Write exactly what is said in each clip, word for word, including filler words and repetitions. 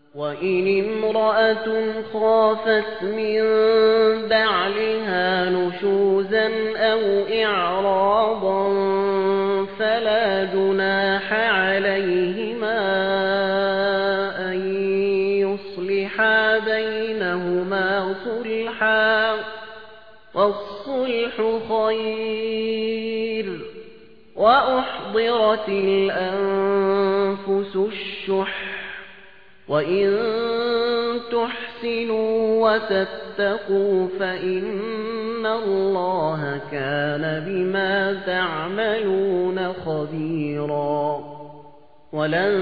وإن امرأة خافت من بعلها نشوزا أو إعراضا فلا جناح عليهما أن يصلحا بينهما صلحا والصلح خير. وأحضرت الأنفس الشح وإن تحسنوا وتتقوا فإن الله كان بما تعملون خبيرا. ولن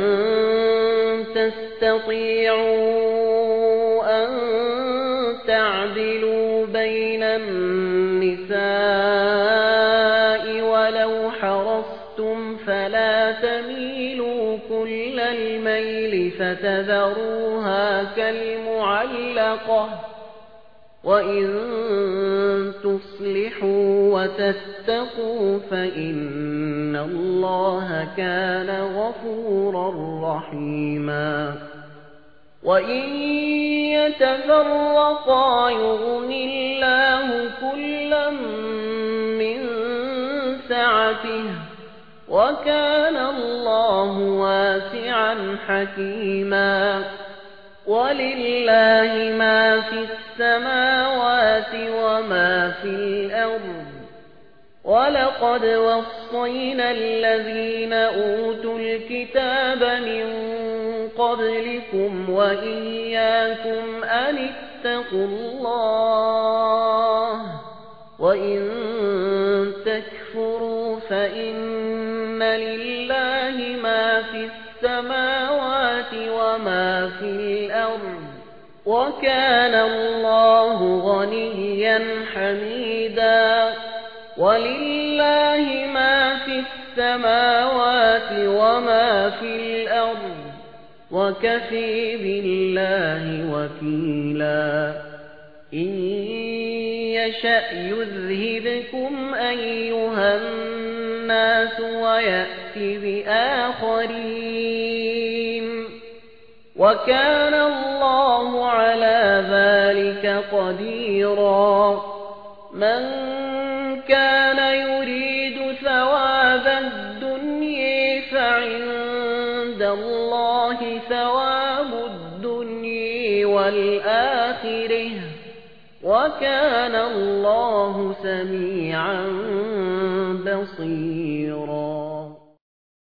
تستطيعوا أن تعدلوا بين النساء ولو حرصتم فلا تميلوا كل الميل فتذروها كالمعلقة. وإن تصلحوا وتتقوا فإن الله كان غفورا رحيما. وإن يتفرقا يغن الله كلا من سعته وكان الله واسعا حكيما. ولله ما في السماوات وما في الأرض. ولقد وصينا الذين أوتوا الكتاب من قبلكم وإياكم أن اتقوا الله. وإن تكفروا فإن لله ما في السماوات وما في الأرض وكان الله غنيا حميدا. ولله ما في السماوات وما في الأرض وكفى بالله وكيلا. إن يشأ يذهبكم أيها الناس ويأتي بآخرين وكان الله على ذلك قديرا. من كان يريد ثواب الدنيا فعند الله ثواب الدنيا والآخرة وكان الله سميعا بصيرا.